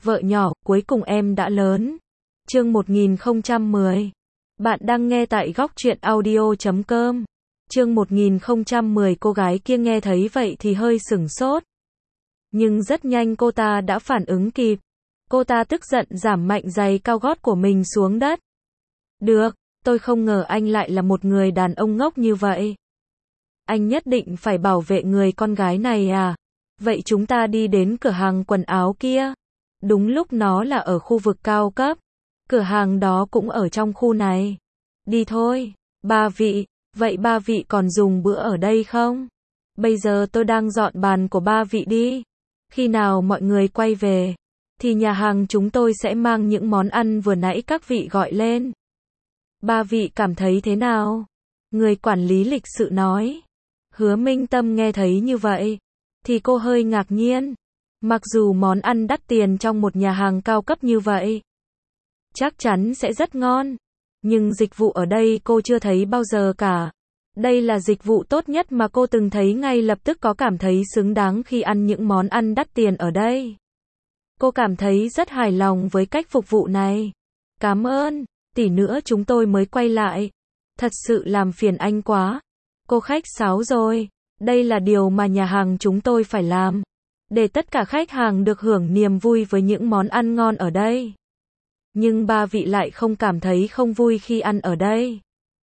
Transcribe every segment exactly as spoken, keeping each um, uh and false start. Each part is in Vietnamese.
Vợ nhỏ, cuối cùng em đã lớn. Chương một nghìn không trăm mười. Bạn đang nghe tại góc truyện audio chấm com. Chương một nghìn không trăm mười. Cô gái kia nghe thấy vậy thì hơi sửng sốt. Nhưng rất nhanh cô ta đã phản ứng kịp. Cô ta tức giận giảm mạnh giày cao gót của mình xuống đất. Được, tôi không ngờ anh lại là một người đàn ông ngốc như vậy. Anh nhất định phải bảo vệ người con gái này à? Vậy chúng ta đi đến cửa hàng quần áo kia. Đúng lúc nó là ở khu vực cao cấp. Cửa hàng đó cũng ở trong khu này. Đi thôi. Ba vị, vậy ba vị còn dùng bữa ở đây không? Bây giờ tôi đang dọn bàn của ba vị đi. Khi nào mọi người quay về, thì nhà hàng chúng tôi sẽ mang những món ăn vừa nãy các vị gọi lên. Ba vị cảm thấy thế nào? Người quản lý lịch sự nói. Hứa Minh Tâm nghe thấy như vậy, thì cô hơi ngạc nhiên. Mặc dù món ăn đắt tiền trong một nhà hàng cao cấp như vậy, chắc chắn sẽ rất ngon. Nhưng dịch vụ ở đây cô chưa thấy bao giờ cả. Đây là dịch vụ tốt nhất mà cô từng thấy, ngay lập tức có cảm thấy xứng đáng khi ăn những món ăn đắt tiền ở đây. Cô cảm thấy rất hài lòng với cách phục vụ này. Cảm ơn, tỷ nữa chúng tôi mới quay lại. Thật sự làm phiền anh quá. Cô khách sáo rồi. Đây là điều mà nhà hàng chúng tôi phải làm. Để tất cả khách hàng được hưởng niềm vui với những món ăn ngon ở đây. Nhưng ba vị lại không cảm thấy không vui khi ăn ở đây.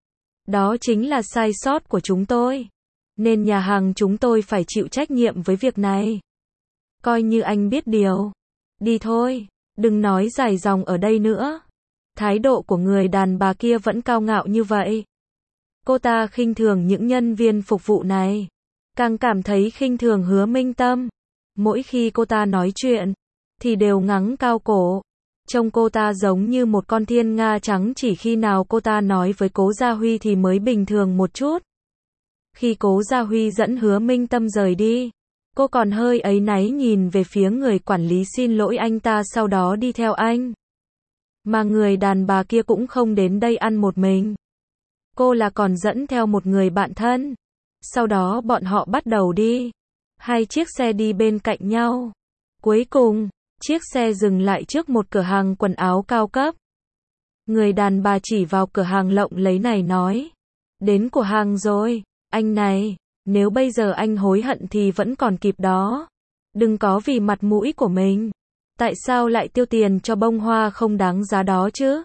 Đó chính là sai sót của chúng tôi. Nên nhà hàng chúng tôi phải chịu trách nhiệm với việc này. Coi như anh biết điều. Đi thôi, đừng nói dài dòng ở đây nữa. Thái độ của người đàn bà kia vẫn cao ngạo như vậy. Cô ta khinh thường những nhân viên phục vụ này. Càng cảm thấy khinh thường Hứa Minh Tâm. Mỗi khi cô ta nói chuyện, thì đều ngẩng cao cổ. Trông cô ta giống như một con thiên nga trắng, chỉ khi nào cô ta nói với Cố Gia Huy thì mới bình thường một chút. Khi Cố Gia Huy dẫn Hứa Minh Tâm rời đi, cô còn hơi áy náy nhìn về phía người quản lý xin lỗi anh ta, sau đó đi theo anh. Mà người đàn bà kia cũng không đến đây ăn một mình. Cô là còn dẫn theo một người bạn thân. Sau đó bọn họ bắt đầu đi. Hai chiếc xe đi bên cạnh nhau. Cuối cùng, chiếc xe dừng lại trước một cửa hàng quần áo cao cấp. Người đàn bà chỉ vào cửa hàng lộng lẫy này nói. Đến cửa hàng rồi, anh này, nếu bây giờ anh hối hận thì vẫn còn kịp đó. Đừng có vì mặt mũi của mình. Tại sao lại tiêu tiền cho bông hoa không đáng giá đó chứ?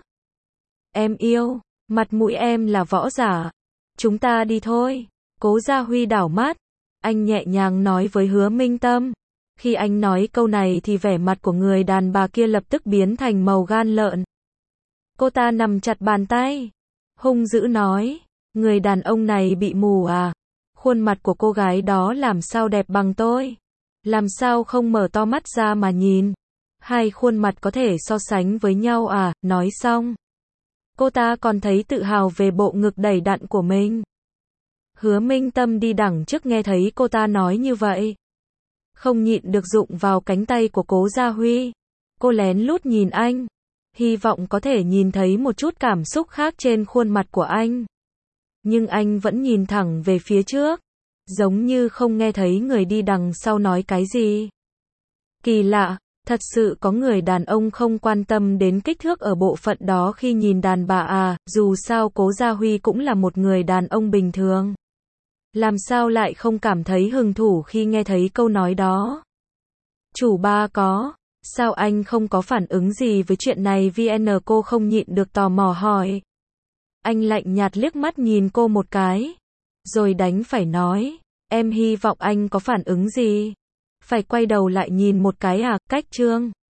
Em yêu, mặt mũi em là võ giả. Chúng ta đi thôi. Cố Gia Huy đảo mắt. Anh nhẹ nhàng nói với Hứa Minh Tâm. Khi anh nói câu này thì vẻ mặt của người đàn bà kia lập tức biến thành màu gan lợn. Cô ta nắm chặt bàn tay, hung dữ nói. Người đàn ông này bị mù à? Khuôn mặt của cô gái đó làm sao đẹp bằng tôi? Làm sao không mở to mắt ra mà nhìn? Hai khuôn mặt có thể so sánh với nhau à? Nói xong, cô ta còn thấy tự hào về bộ ngực đầy đặn của mình. Hứa Minh Tâm đi đằng trước nghe thấy cô ta nói như vậy, không nhịn được rụng vào cánh tay của Cố Gia Huy. Cô lén lút nhìn anh, hy vọng có thể nhìn thấy một chút cảm xúc khác trên khuôn mặt của anh. Nhưng anh vẫn nhìn thẳng về phía trước, giống như không nghe thấy người đi đằng sau nói cái gì. Kỳ lạ, thật sự có người đàn ông không quan tâm đến kích thước ở bộ phận đó khi nhìn đàn bà à? Dù sao Cố Gia Huy cũng là một người đàn ông bình thường. Làm sao lại không cảm thấy hứng thú khi nghe thấy câu nói đó? Chủ ba có, sao anh không có phản ứng gì với chuyện này? vê en cô không nhịn được tò mò hỏi. Anh lạnh nhạt liếc mắt nhìn cô một cái, rồi đánh phải nói, em hy vọng anh có phản ứng gì. Phải quay đầu lại nhìn một cái à? Cách Trương